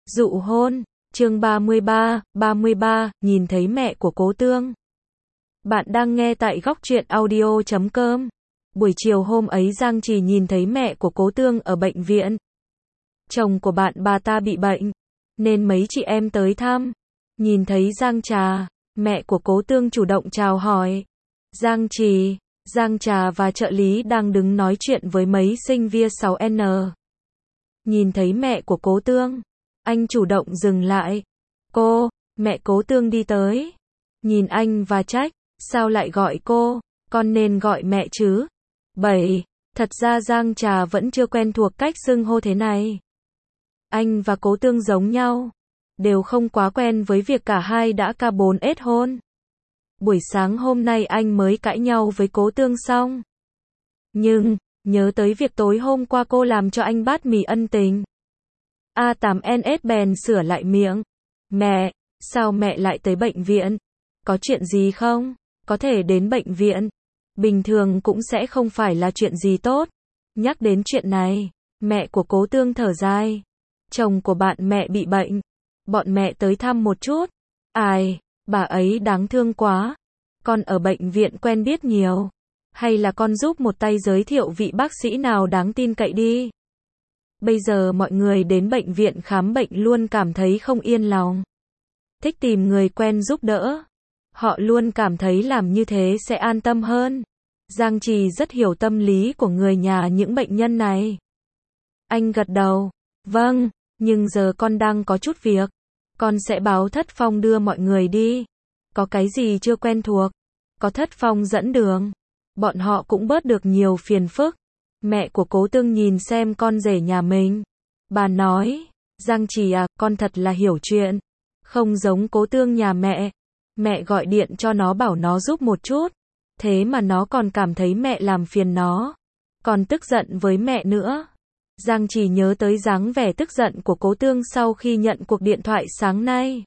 Dụ hôn, chương 33, nhìn thấy mẹ của Cố Tương. Bạn đang nghe tại góc truyện audio.com. Buổi chiều hôm ấy Giang Trì nhìn thấy mẹ của Cố Tương ở bệnh viện. Chồng của bà ta bị bệnh, nên mấy chị em tới thăm. Nhìn thấy Giang Trà, mẹ của Cố Tương chủ động chào hỏi. Giang Trì, Giang Trà và trợ lý đang đứng nói chuyện với mấy sinh viên 6N. Nhìn thấy mẹ của Cố Tương, anh chủ động dừng lại. Cô, mẹ Cố Tương đi tới. Nhìn anh và trách, sao lại gọi cô, con nên gọi mẹ chứ. 7. Thật ra Giang Trà vẫn chưa quen thuộc cách xưng hô thế này. Anh và Cố Tương giống nhau, đều không quá quen với việc cả hai đã K4S hôn. Buổi sáng hôm nay anh mới cãi nhau với Cố Tương xong. Nhưng, nhớ tới việc tối hôm qua cô làm cho anh bát mì ân tình. A8NS bèn sửa lại miệng. Mẹ, sao mẹ lại tới bệnh viện? Có chuyện gì không? Có thể đến bệnh viện. Bình thường cũng sẽ không phải là chuyện gì tốt. Nhắc đến chuyện này, mẹ của Cố Tương thở dài. Chồng của bạn mẹ bị bệnh. Bọn mẹ tới thăm một chút. Ai, bà ấy đáng thương quá. Con ở bệnh viện quen biết nhiều. Hay là con giúp một tay giới thiệu vị bác sĩ nào đáng tin cậy đi. Bây giờ mọi người đến bệnh viện khám bệnh luôn cảm thấy không yên lòng. Thích tìm người quen giúp đỡ. Họ luôn cảm thấy làm như thế sẽ an tâm hơn. Giang Trì rất hiểu tâm lý của người nhà những bệnh nhân này. Anh gật đầu. Vâng, nhưng giờ con đang có chút việc. Con sẽ báo Thất Phong đưa mọi người đi. Có cái gì chưa quen thuộc, có Thất Phong dẫn đường. Bọn họ cũng bớt được nhiều phiền phức. Mẹ của Cố Tương nhìn xem con rể nhà mình. Bà nói, Giang Trì à, con thật là hiểu chuyện. Không giống Cố Tương nhà mẹ. Mẹ gọi điện cho nó bảo nó giúp một chút. Thế mà nó còn cảm thấy mẹ làm phiền nó. Còn tức giận với mẹ nữa. Giang Trì nhớ tới dáng vẻ tức giận của Cố Tương sau khi nhận cuộc điện thoại sáng nay.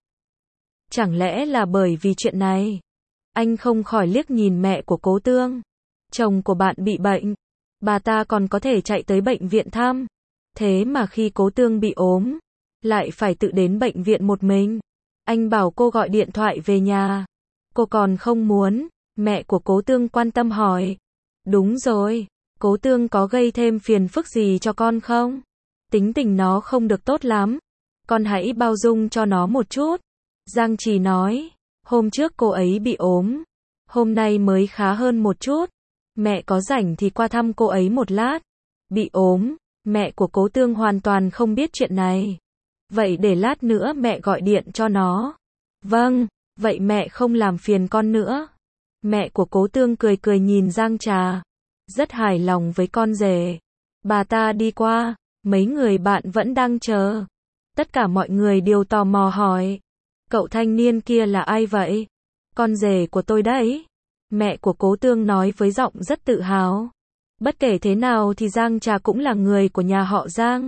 Chẳng lẽ là bởi vì chuyện này? Anh không khỏi liếc nhìn mẹ của Cố Tương. Chồng của bạn bị bệnh. Bà ta còn có thể chạy tới bệnh viện thăm. Thế mà khi Cố Tương bị ốm, lại phải tự đến bệnh viện một mình. Anh bảo cô gọi điện thoại về nhà. Cô còn không muốn. Mẹ của Cố Tương quan tâm hỏi. Đúng rồi, Cố Tương có gây thêm phiền phức gì cho con không? Tính tình nó không được tốt lắm. Con hãy bao dung cho nó một chút. Giang Trì nói. Hôm trước cô ấy bị ốm. Hôm nay mới khá hơn một chút. Mẹ có rảnh thì qua thăm cô ấy một lát. Bị ốm, mẹ của Cố Tương hoàn toàn không biết chuyện này. Vậy để lát nữa mẹ gọi điện cho nó. Vâng, vậy mẹ không làm phiền con nữa. Mẹ của Cố Tương cười cười nhìn Giang Trà. Rất hài lòng với con rể. Bà ta đi qua, mấy người bạn vẫn đang chờ. Tất cả mọi người đều tò mò hỏi. Cậu thanh niên kia là ai vậy? Con rể của tôi đấy. Mẹ của Cố Tương nói với giọng rất tự hào. Bất kể thế nào thì Giang Trà cũng là người của nhà họ Giang.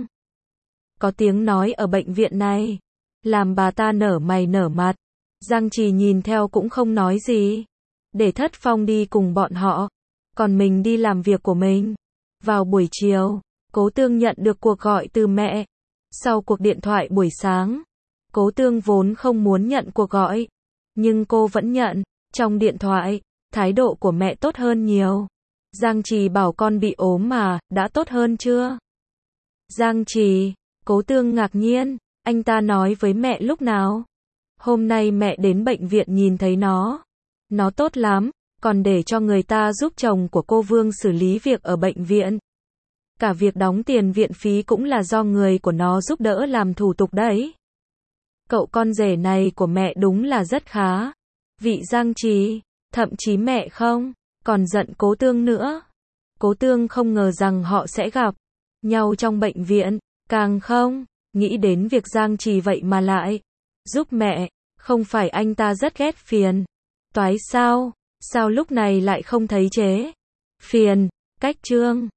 Có tiếng nói ở bệnh viện này, làm bà ta nở mày nở mặt. Giang Trì nhìn theo cũng không nói gì. Để Thất Phong đi cùng bọn họ. Còn mình đi làm việc của mình. Vào buổi chiều, Cố Tương nhận được cuộc gọi từ mẹ. Sau cuộc điện thoại buổi sáng, Cố Tương vốn không muốn nhận cuộc gọi. Nhưng cô vẫn nhận. Trong điện thoại, thái độ của mẹ tốt hơn nhiều. Giang Trì bảo con bị ốm mà, đã tốt hơn chưa? Giang Trì, Cố Tương ngạc nhiên, anh ta nói với mẹ lúc nào? Hôm nay mẹ đến bệnh viện nhìn thấy nó. Nó tốt lắm, còn để cho người ta giúp chồng của cô Vương xử lý việc ở bệnh viện. Cả việc đóng tiền viện phí cũng là do người của nó giúp đỡ làm thủ tục đấy. Cậu con rể này của mẹ đúng là rất khá. Vị Giang Trì, thậm chí mẹ không còn giận Cố Tương nữa. Cố Tương không ngờ rằng họ sẽ gặp nhau trong bệnh viện, càng không nghĩ đến việc Giang Trì vậy mà lại giúp mẹ. Không phải anh ta rất ghét phiền toái sao? Sao lúc này lại không thấy chế phiền cách trương?